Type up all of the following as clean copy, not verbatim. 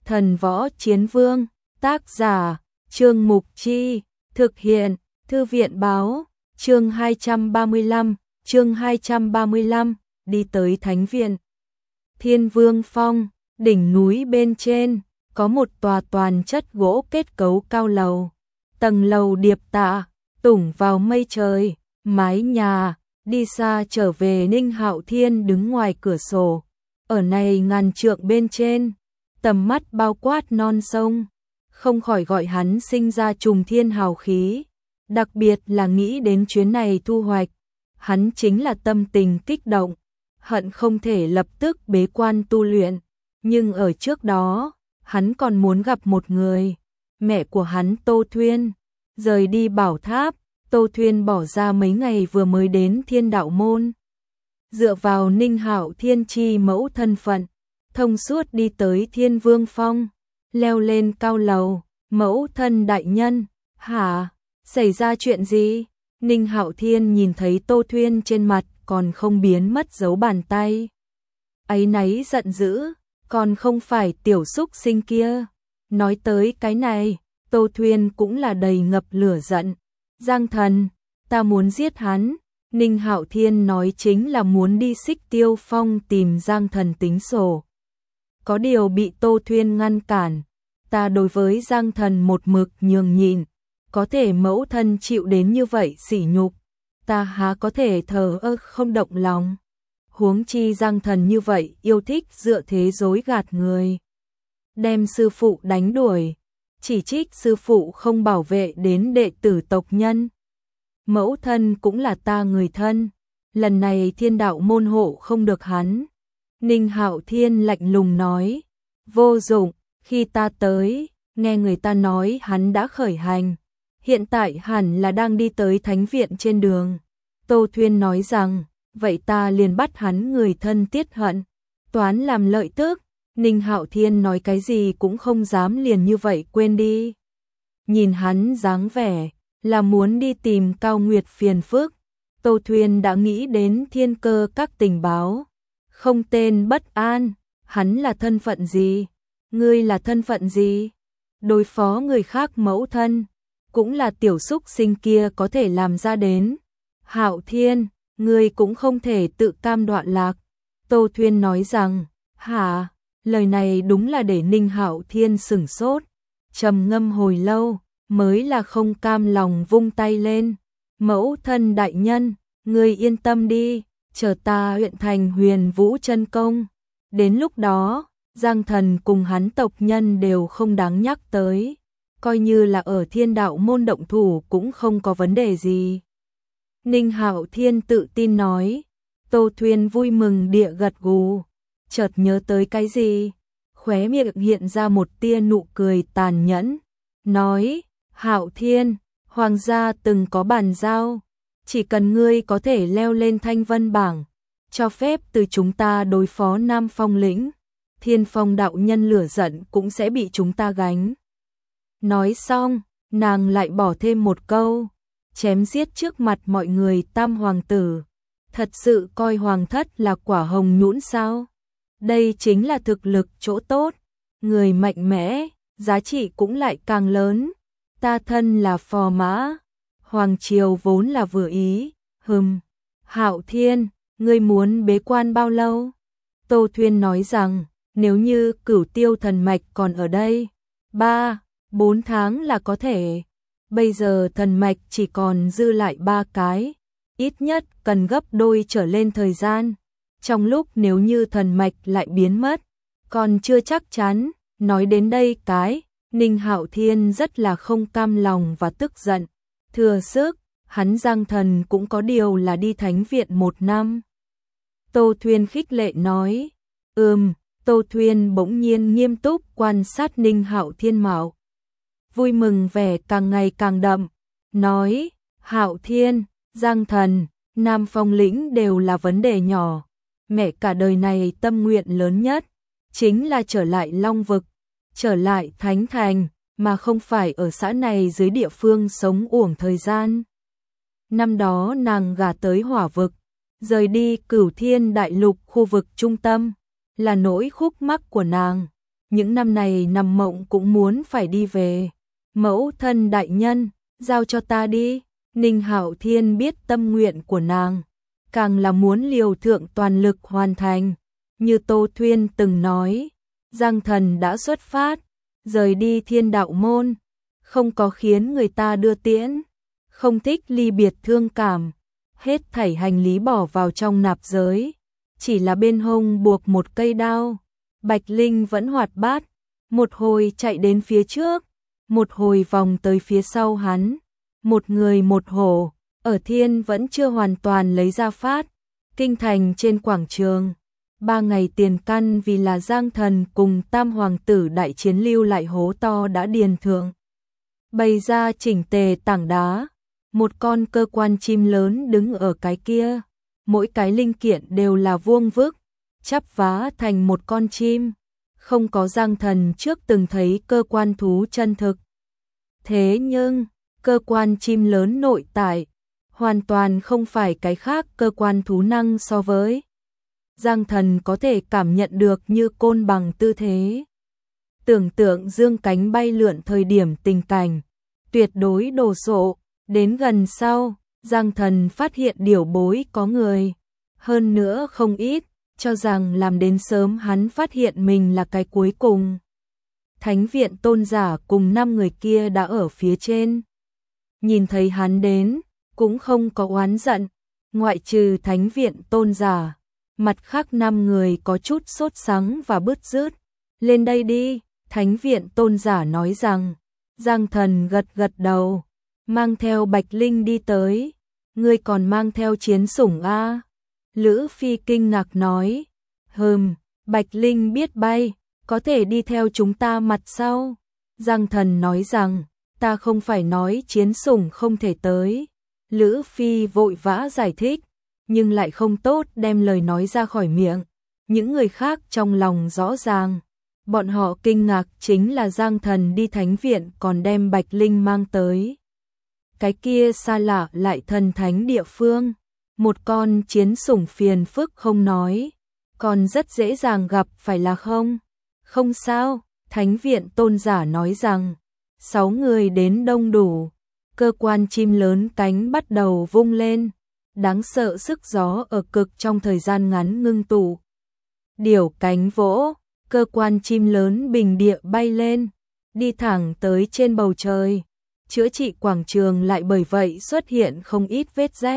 Thần Võ Chiến Vương, tác giả, Trương Mục Chi, thực hiện, Thư viện Báo, chương 235, đi tới Thánh Viện. Thiên Vương Phong, đỉnh núi bên trên, có một tòa toàn chất gỗ kết cấu cao lầu. Tầng lầu điệp tạ, tủng vào mây trời, mái nhà, đi xa trở về. Ninh Hạo Thiên đứng ngoài cửa sổ, ở này ngàn trượng bên trên, tầm mắt bao quát non sông, không khỏi gọi hắn sinh ra trùng thiên hào khí, đặc biệt là nghĩ đến chuyến này thu hoạch, hắn chính là tâm tình kích động, hận không thể lập tức bế quan tu luyện, nhưng ở trước đó, hắn còn muốn gặp một người, mẹ của hắn Tô Thuyên. Rời đi bảo tháp, Tô Thuyên bỏ ra mấy ngày vừa mới đến Thiên Đạo Môn. Dựa vào Ninh Hạo Thiên chi mẫu thân phận, thông suốt đi tới Thiên Vương Phong, leo lên cao lầu. Mẫu thân đại nhân, hả? Xảy ra chuyện gì? Ninh Hạo Thiên nhìn thấy Tô Thuyên trên mặt còn không biến mất dấu bàn tay. Áy náy giận dữ, còn không phải tiểu xúc sinh kia. Nói tới cái này, Tô Thuyên cũng là đầy ngập lửa giận. Giang Thần, ta muốn giết hắn. Ninh Hạo Thiên nói chính là muốn đi Xích Tiêu Phong tìm Giang Thần tính sổ. Có điều bị Tô Thuyên ngăn cản. Ta đối với Giang Thần một mực nhường nhịn, có thể mẫu thân chịu đến như vậy sỉ nhục, ta há có thể thờ ơ không động lòng. Huống chi Giang Thần như vậy yêu thích dựa thế dối gạt người, đem sư phụ đánh đuổi, chỉ trích sư phụ không bảo vệ đến đệ tử tộc nhân. Mẫu thân cũng là ta người thân, lần này Thiên Đạo Môn hộ không được hắn. Ninh Hạo Thiên lạnh lùng nói, vô dụng, khi ta tới, nghe người ta nói hắn đã khởi hành, hiện tại hẳn là đang đi tới Thánh Viện trên đường. Tô Thuyên nói rằng, vậy ta liền bắt hắn người thân tiết hận, toán làm lợi tức. Ninh Hạo Thiên nói cái gì cũng không dám liền như vậy quên đi. Nhìn hắn dáng vẻ, là muốn đi tìm Cao Nguyệt phiền phức. Tô Thuyên đã nghĩ đến Thiên Cơ các tình báo. Không tên bất an, hắn là thân phận gì? Ngươi là thân phận gì? Đối phó người khác mẫu thân, cũng là tiểu xúc sinh kia có thể làm ra đến. Hạo Thiên, ngươi cũng không thể tự cam đoạn lạc. Tô Thuyên nói rằng, hả? Lời này đúng là để Ninh Hạo Thiên sửng sốt, trầm ngâm hồi lâu, mới là không cam lòng vung tay lên. Mẫu thân đại nhân, ngươi yên tâm đi, chờ ta luyện thành Huyền Vũ chân công. Đến lúc đó, Giang Thần cùng hắn tộc nhân đều không đáng nhắc tới, coi như là ở Thiên Đạo Môn động thủ cũng không có vấn đề gì. Ninh Hạo Thiên tự tin nói. Tô Thuyên vui mừng địa gật gù, chợt nhớ tới cái gì, khóe miệng hiện ra một tia nụ cười tàn nhẫn, nói, Hạo Thiên, hoàng gia từng có bàn giao, chỉ cần ngươi có thể leo lên Thanh Vân bảng, cho phép từ chúng ta đối phó Nam Phong lĩnh, Thiên Phong đạo nhân lửa giận cũng sẽ bị chúng ta gánh. Nói xong, nàng lại bỏ thêm một câu, chém giết trước mặt mọi người Tam hoàng tử, thật sự coi hoàng thất là quả hồng nhũn sao? Đây chính là thực lực chỗ tốt, người mạnh mẽ, giá trị cũng lại càng lớn. Ta thân là phò mã, hoàng triều vốn là vừa ý, Hạo Thiên, ngươi muốn bế quan bao lâu? Tô Thuyên nói rằng, nếu như Cửu Tiêu thần mạch còn ở đây, 3-4 tháng là có thể. Bây giờ thần mạch chỉ còn dư lại 3 cái, ít nhất cần gấp đôi trở lên thời gian. Trong lúc nếu như thần mạch lại biến mất, còn chưa chắc chắn. Nói đến đây Ninh Hạo Thiên rất là không cam lòng và tức giận. Thừa sức, hắn Giang Thần cũng có điều là đi Thánh Viện 1 năm. Tô Thuyên khích lệ nói. Tô Thuyên bỗng nhiên nghiêm túc quan sát Ninh Hạo Thiên mạo. Vui mừng vẻ càng ngày càng đậm. Nói, Hạo Thiên, Giang Thần, Nam Phong lĩnh đều là vấn đề nhỏ. Mẹ cả đời này tâm nguyện lớn nhất chính là trở lại Long Vực, trở lại Thánh Thành, mà không phải ở xã này dưới địa phương sống uổng thời gian. Năm đó nàng gả tới Hỏa Vực, rời đi Cửu Thiên Đại Lục khu vực trung tâm, là nỗi khúc mắc của nàng. những năm này nằm mộng cũng muốn phải đi về. Mẫu thân đại nhân, giao cho ta đi. Ninh Hạo Thiên biết tâm nguyện của nàng, càng là muốn liều thượng toàn lực hoàn thành. Như Tô Thuyên từng nói, Giang Thần đã xuất phát, rời đi Thiên Đạo môn, không có khiến người ta đưa tiễn, không thích ly biệt thương cảm, hết thảy hành lý bỏ vào trong nạp giới, chỉ là bên hông buộc một cây đao. Bạch Linh vẫn hoạt bát, một hồi chạy đến phía trước, một hồi vòng tới phía sau hắn, một người một hổ, ở thiên vẫn chưa hoàn toàn lấy ra phát. Kinh thành trên quảng trường, 3 ngày tiền căn vì là Giang Thần cùng Tam Hoàng tử đại chiến lưu lại hố to đã điền thượng. Bày ra chỉnh tề tảng đá, một con cơ quan chim lớn đứng ở cái kia, mỗi cái linh kiện đều là vuông vức, chắp vá thành một con chim. Không có Giang Thần trước từng thấy cơ quan thú chân thực. Thế nhưng, cơ quan chim lớn nội tại, hoàn toàn không phải cái khác cơ quan thú năng so với. Giang Thần có thể cảm nhận được như côn bằng tư thế. Tưởng tượng dương cánh bay lượn thời điểm tình cảnh, tuyệt đối đồ sộ. Đến gần sau, Giang Thần phát hiện điểu bối có người, hơn nữa không ít, cho rằng làm đến sớm hắn phát hiện mình là cái cuối cùng. Thánh viện tôn giả cùng 5 người kia đã ở phía trên. Nhìn thấy hắn đến, cũng không có oán giận, ngoại trừ thánh viện tôn giả, mặt khác 5 người có chút sốt sắng và bứt rứt. Lên đây đi, thánh viện tôn giả nói rằng. Giang Thần gật gật đầu, mang theo Bạch Linh đi tới. Ngươi còn mang theo chiến sủng a? Lữ Phi kinh ngạc nói. Bạch Linh biết bay, có thể đi theo chúng ta mặt sau. Giang Thần nói rằng, ta không phải nói chiến sủng không thể tới. Lữ Phi vội vã giải thích, nhưng lại không tốt đem lời nói ra khỏi miệng. Những người khác trong lòng rõ ràng. Bọn họ kinh ngạc chính là Giang Thần đi thánh viện còn đem Bạch Linh mang tới. Cái kia xa lạ lại thần thánh địa phương. Một con chiến sủng phiền phức không nói, còn rất dễ dàng gặp phải là không? Không sao, thánh viện tôn giả nói rằng, 6 người đến đông đủ, cơ quan chim lớn cánh bắt đầu vung lên, đáng sợ sức gió ở cực trong thời gian ngắn ngưng tụ. Điểu cánh vỗ, cơ quan chim lớn bình địa bay lên, đi thẳng tới trên bầu trời, chữa trị quảng trường lại bởi vậy xuất hiện không ít vết rách.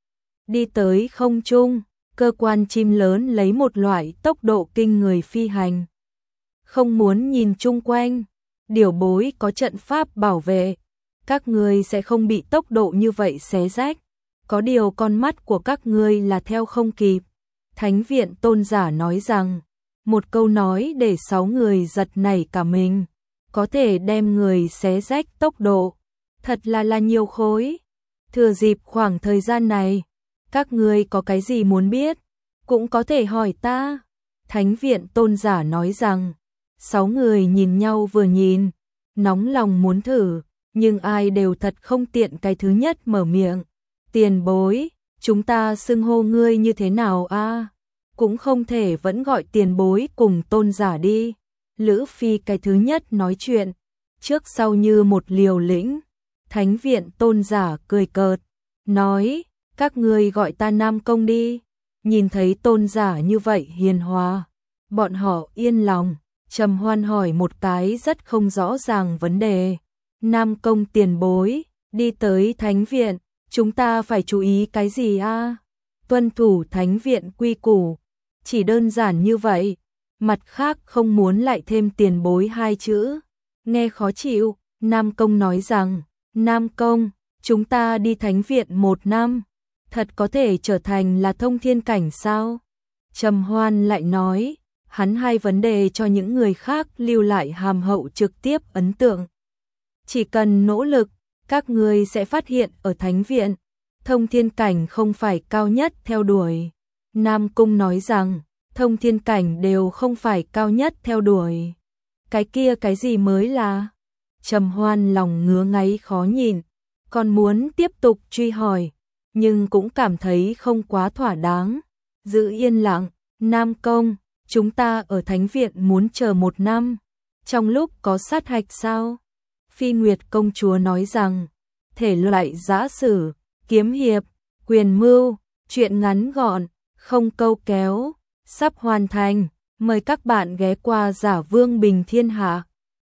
Đi tới không trung, cơ quan chim lớn lấy một loại tốc độ kinh người phi hành. Không muốn nhìn chung quanh, điểu bối có trận pháp bảo vệ, các ngươi sẽ không bị tốc độ như vậy xé rách. Có điều con mắt của các ngươi là theo không kịp. Thánh viện tôn giả nói rằng, một câu nói để 6 người giật nảy cả mình, có thể đem người xé rách tốc độ, thật là nhiều khối. Thừa dịp khoảng thời gian này, các ngươi có cái gì muốn biết, cũng có thể hỏi ta. Thánh viện tôn giả nói rằng, 6 người nhìn nhau vừa nhìn, nóng lòng muốn thử, nhưng ai đều thật không tiện cái thứ nhất mở miệng. Tiền bối, chúng ta xưng hô ngươi như thế nào a? Cũng không thể vẫn gọi tiền bối cùng tôn giả đi. Lữ Phi cái thứ nhất nói chuyện, trước sau như một liều lĩnh. Thánh viện tôn giả cười cợt, nói, các ngươi gọi ta Nam Công đi. Nhìn thấy tôn giả như vậy hiền hòa, bọn họ yên lòng. Trầm Hoan hỏi một cái rất không rõ ràng vấn đề. Nam Công tiền bối, đi tới thánh viện, chúng ta phải chú ý cái gì a? Tuân thủ thánh viện quy củ, chỉ đơn giản như vậy. Mặt khác không muốn lại thêm tiền bối 2 chữ, nghe khó chịu. Nam Công nói rằng, Nam Công, chúng ta đi thánh viện 1 năm, thật có thể trở thành là thông thiên cảnh sao? Trầm Hoan lại nói, hắn 2 vấn đề cho những người khác lưu lại hàm hậu trực tiếp ấn tượng. Chỉ cần nỗ lực, các ngươi sẽ phát hiện ở thánh viện, thông thiên cảnh không phải cao nhất theo đuổi. Nam Cung nói rằng, thông thiên cảnh đều không phải cao nhất theo đuổi. Cái kia cái gì mới là? Trầm Hoan lòng ngứa ngáy khó nhìn, còn muốn tiếp tục truy hỏi, nhưng cũng cảm thấy không quá thỏa đáng. Giữ yên lặng, Nam Công, chúng ta ở thánh viện muốn chờ 1 năm, trong lúc có sát hạch sao? Phi Nguyệt công chúa nói rằng, thể loại giã sử, kiếm hiệp, quyền mưu, truyện ngắn gọn, không câu kéo, sắp hoàn thành, mời các bạn ghé qua Giả Vương Bình Thiên Hạ.